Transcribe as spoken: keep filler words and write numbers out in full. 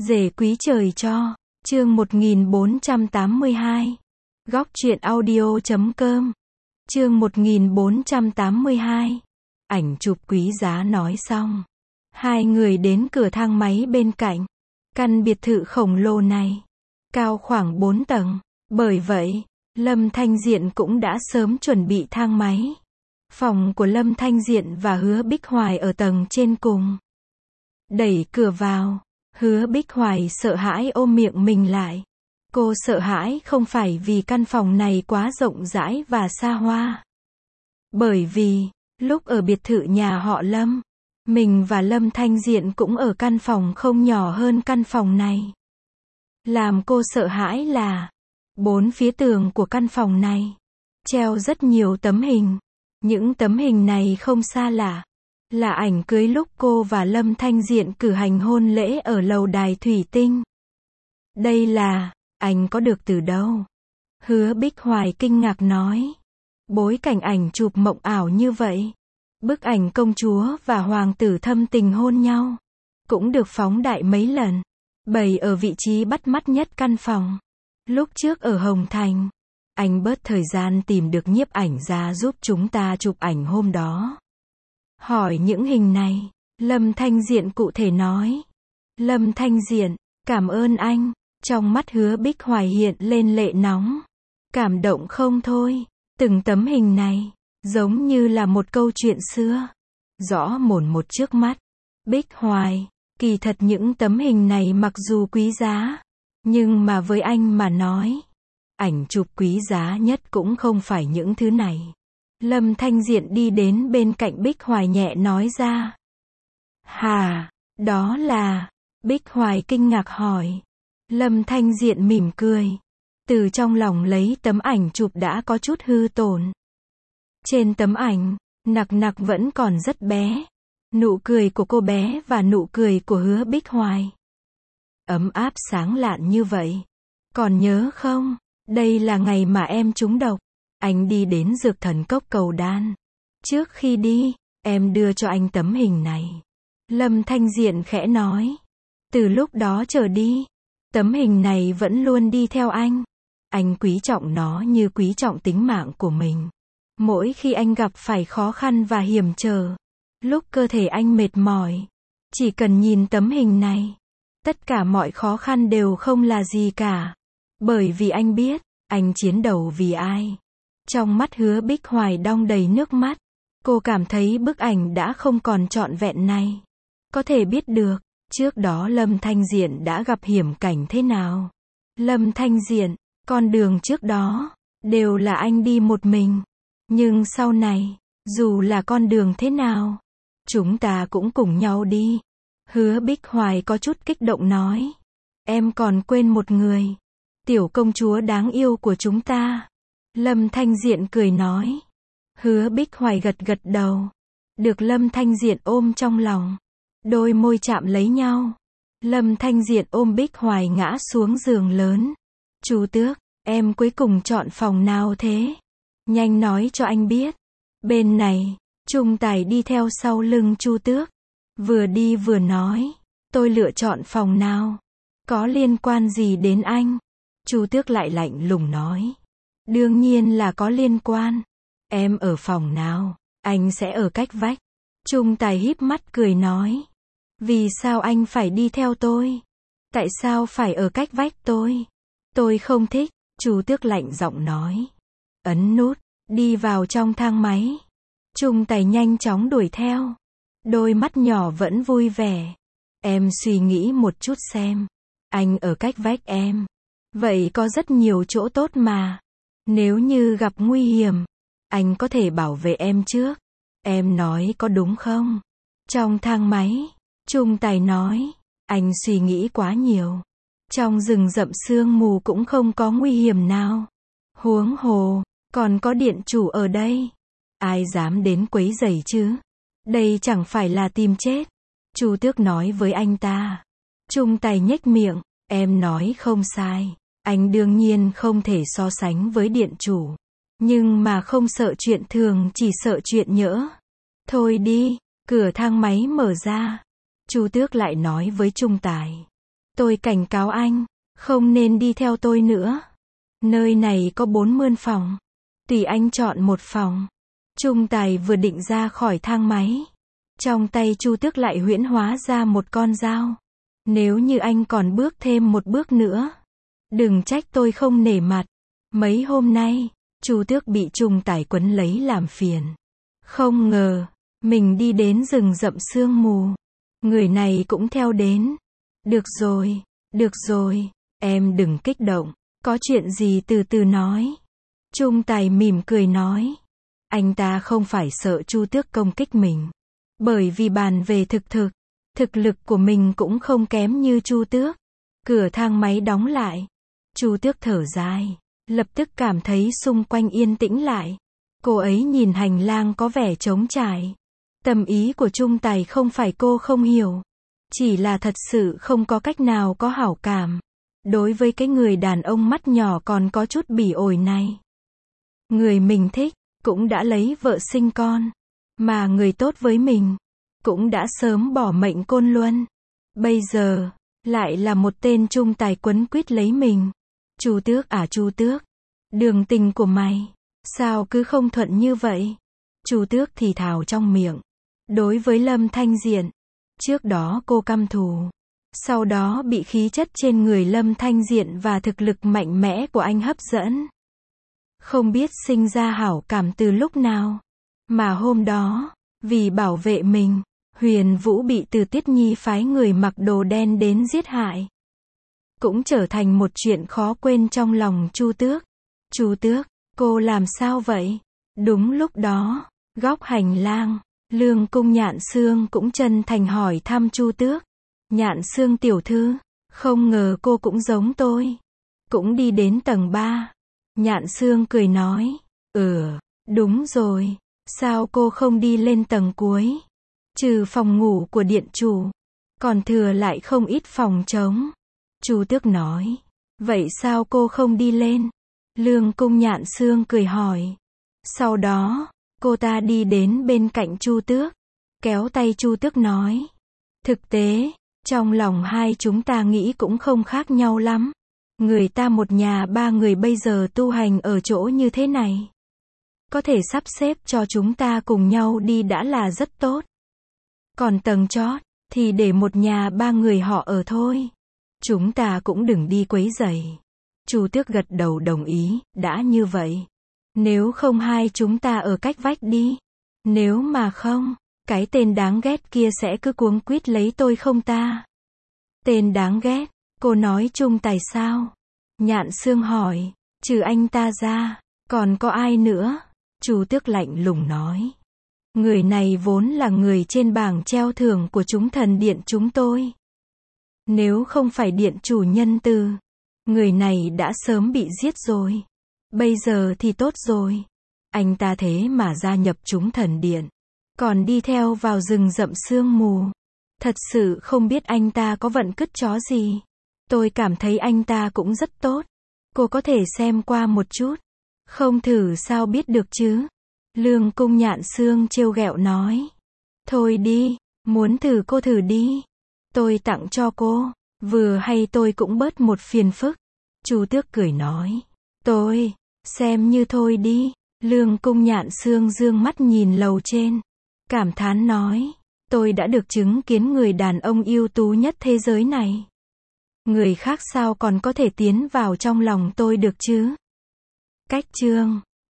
Rể quý trời cho. Chương một nghìn bốn trăm tám mươi hai. Góc truyện audio chấm com. Chương một nghìn bốn trăm tám mươi hai. Ảnh chụp quý giá nói xong. Hai người đến cửa thang máy bên cạnh. Căn biệt thự khổng lồ này. Cao khoảng bốn tầng. Bởi vậy, Lâm Thanh Diện cũng đã sớm chuẩn bị thang máy. Phòng của Lâm Thanh Diện và Hứa Bích Hoài ở tầng trên cùng. Đẩy cửa vào. Hứa Bích Hoài sợ hãi ôm miệng mình lại. Cô sợ hãi không phải vì căn phòng này quá rộng rãi và xa hoa. Bởi vì, lúc ở biệt thự nhà họ Lâm, mình và Lâm Thanh Diện cũng ở căn phòng không nhỏ hơn căn phòng này. Làm cô sợ hãi là, bốn phía tường của căn phòng này, treo rất nhiều tấm hình. Những tấm hình này không xa lạ. Là ảnh cưới lúc cô và Lâm Thanh Diện cử hành hôn lễ ở lầu đài thủy tinh. Đây là, anh có được từ đâu? Hứa Bích Hoài kinh ngạc nói. Bối cảnh ảnh chụp mộng ảo như vậy. Bức ảnh công chúa và hoàng tử thâm tình hôn nhau. Cũng được phóng đại mấy lần. Bày ở vị trí bắt mắt nhất căn phòng. Lúc trước ở Hồng Thành, anh bớt thời gian tìm được nhiếp ảnh ra giúp chúng ta chụp ảnh hôm đó. Hỏi những hình này, Lâm Thanh Diện cụ thể nói. Lâm Thanh Diện, cảm ơn anh. Trong mắt Hứa Bích Hoài hiện lên lệ nóng. Cảm động không thôi. Từng tấm hình này, giống như là một câu chuyện xưa. Rõ mồn một trước mắt. Bích Hoài, kỳ thật những tấm hình này mặc dù quý giá, nhưng mà với anh mà nói, ảnh chụp quý giá nhất cũng không phải những thứ này. Lâm Thanh Diện đi đến bên cạnh Bích Hoài nhẹ nói ra. Hà, đó là... Bích Hoài kinh ngạc hỏi. Lâm Thanh Diện mỉm cười. Từ trong lòng lấy tấm ảnh chụp đã có chút hư tổn. Trên tấm ảnh, Nặc Nặc vẫn còn rất bé. Nụ cười của cô bé và nụ cười của Hứa Bích Hoài. Ấm áp sáng lạn như vậy. Còn nhớ không? Đây là ngày mà em trúng độc. Anh đi đến dược thần cốc cầu đan. Trước khi đi, em đưa cho anh tấm hình này. Lâm Thanh Diện khẽ nói. Từ lúc đó trở đi, tấm hình này vẫn luôn đi theo anh. Anh quý trọng nó như quý trọng tính mạng của mình. Mỗi khi anh gặp phải khó khăn và hiểm trở, lúc cơ thể anh mệt mỏi, chỉ cần nhìn tấm hình này, tất cả mọi khó khăn đều không là gì cả. Bởi vì anh biết, anh chiến đấu vì ai. Trong mắt Hứa Bích Hoài đong đầy nước mắt. Cô cảm thấy bức ảnh đã không còn trọn vẹn này. Có thể biết được, trước đó Lâm Thanh Diện đã gặp hiểm cảnh thế nào. Lâm Thanh Diện, con đường trước đó, đều là anh đi một mình. Nhưng sau này, dù là con đường thế nào, chúng ta cũng cùng nhau đi. Hứa Bích Hoài có chút kích động nói. Em còn quên một người. Tiểu công chúa đáng yêu của chúng ta. Lâm Thanh Diện cười nói. Hứa Bích Hoài gật gật đầu. Được Lâm Thanh Diện ôm trong lòng. Đôi môi chạm lấy nhau. Lâm Thanh Diện ôm Bích Hoài ngã xuống giường lớn. Chú Tước, em cuối cùng chọn phòng nào thế? Nhanh nói cho anh biết. Bên này, Trung Tài đi theo sau lưng Chu Tước. Vừa đi vừa nói. Tôi lựa chọn phòng nào? Có liên quan gì đến anh? Chu Tước lại lạnh lùng nói. Đương nhiên là có liên quan. Em ở phòng nào? Anh sẽ ở cách vách. Trung Tài híp mắt cười nói. Vì sao anh phải đi theo tôi? Tại sao phải ở cách vách tôi? Tôi không thích. Chu Tước lạnh giọng nói. Ấn nút, đi vào trong thang máy. Trung Tài nhanh chóng đuổi theo. Đôi mắt nhỏ vẫn vui vẻ. Em suy nghĩ một chút xem. Anh ở cách vách em. Vậy có rất nhiều chỗ tốt mà. Nếu như gặp nguy hiểm, anh có thể bảo vệ em trước. Em nói có đúng không? Trong thang máy, Trung Tài nói. Anh suy nghĩ quá nhiều. Trong rừng rậm sương mù cũng không có nguy hiểm nào. Huống hồ, còn có điện chủ ở đây. Ai dám đến quấy rầy chứ? Đây chẳng phải là tìm chết. Chu Tước nói với anh ta. Trung Tài nhếch miệng. Em nói không sai. Anh đương nhiên không thể so sánh với điện chủ. Nhưng mà không sợ chuyện thường, chỉ sợ chuyện nhỡ. Thôi đi. Cửa thang máy mở ra. Chu Tước lại nói với Trung Tài. Tôi cảnh cáo anh, không nên đi theo tôi nữa. Nơi này có bốn mươi phòng. Tùy anh chọn một phòng. Trung Tài vừa định ra khỏi thang máy. Trong tay Chu Tước lại huyễn hóa ra một con dao. Nếu như anh còn bước thêm một bước nữa, đừng trách tôi không nể mặt. Mấy hôm nay, Chu Tước bị Trung Tài quấn lấy làm phiền. Không ngờ, mình đi đến rừng rậm sương mù. Người này cũng theo đến. Được rồi, được rồi, em đừng kích động. Có chuyện gì từ từ nói. Trung Tài mỉm cười nói. Anh ta không phải sợ Chu Tước công kích mình. Bởi vì bàn về thực thực, thực lực của mình cũng không kém như Chu Tước. Cửa thang máy đóng lại. Chu Tước thở dài, lập tức cảm thấy xung quanh yên tĩnh lại. Cô ấy nhìn hành lang có vẻ trống trải. Tâm ý của Trung Tài không phải cô không hiểu, chỉ là thật sự không có cách nào có hảo cảm đối với cái người đàn ông mắt nhỏ còn có chút bỉ ổi này. Người mình thích cũng đã lấy vợ sinh con, mà người tốt với mình cũng đã sớm bỏ mệnh côn luân. Bây giờ lại là một tên Trung Tài quấn quýt lấy mình. Chu Tước à Chu Tước, đường tình của mày sao cứ không thuận như vậy? Chu Tước thì thào trong miệng. Đối với Lâm Thanh Diện, trước đó cô căm thù, sau đó bị khí chất trên người Lâm Thanh Diện và thực lực mạnh mẽ của anh hấp dẫn. Không biết sinh ra hảo cảm từ lúc nào, mà hôm đó, vì bảo vệ mình, Huyền Vũ bị Từ Tiết Nhi phái người mặc đồ đen đến giết hại. Cũng trở thành một chuyện khó quên trong lòng Chu Tước. Chu Tước, cô làm sao vậy? Đúng lúc đó, góc hành lang, Lương Cung Nhạn Sương cũng chân thành hỏi thăm Chu Tước. Nhạn Sương tiểu thư, không ngờ cô cũng giống tôi. Cũng đi đến tầng ba. Nhạn Sương cười nói, ừ, đúng rồi, sao cô không đi lên tầng cuối? Trừ phòng ngủ của điện chủ, còn thừa lại không ít phòng trống. Chu Tước nói, vậy sao cô không đi lên? Lương Cung Nhạn Sương cười hỏi. Sau đó, cô ta đi đến bên cạnh Chu Tước, kéo tay Chu Tước nói, thực tế, trong lòng hai chúng ta nghĩ cũng không khác nhau lắm. Người ta một nhà ba người bây giờ tu hành ở chỗ như thế này, có thể sắp xếp cho chúng ta cùng nhau đi đã là rất tốt. Còn tầng chót, thì để một nhà ba người họ ở thôi. Chúng ta cũng đừng đi quấy rầy. Chu Tước gật đầu đồng ý, đã như vậy. Nếu không hai chúng ta ở cách vách đi. Nếu mà không, cái tên đáng ghét kia sẽ cứ cuống quýt lấy tôi không ta? Tên đáng ghét, cô nói Trung Tài sao? Nhạn Sương hỏi, trừ anh ta ra, còn có ai nữa? Chu Tước lạnh lùng nói. Người này vốn là người trên bảng treo thưởng của chúng thần điện chúng tôi. Nếu không phải điện chủ nhân từ, người này đã sớm bị giết rồi. Bây giờ thì tốt rồi. Anh ta thế mà gia nhập chúng thần điện, còn đi theo vào rừng rậm sương mù. Thật sự không biết anh ta có vận cứt chó gì. Tôi cảm thấy anh ta cũng rất tốt. Cô có thể xem qua một chút. Không thử sao biết được chứ? Lương Cung Nhạn Sương trêu ghẹo nói. Thôi đi, muốn thử cô thử đi. Tôi tặng cho cô, vừa hay tôi cũng bớt một phiền phức. Chu Tước cười nói. Tôi, xem như thôi đi. Lương Cung Nhạn Sương dương mắt nhìn lầu trên, cảm thán nói. Tôi đã được chứng kiến người đàn ông ưu tú nhất thế giới này. Người khác sao còn có thể tiến vào trong lòng tôi được chứ? Cách chương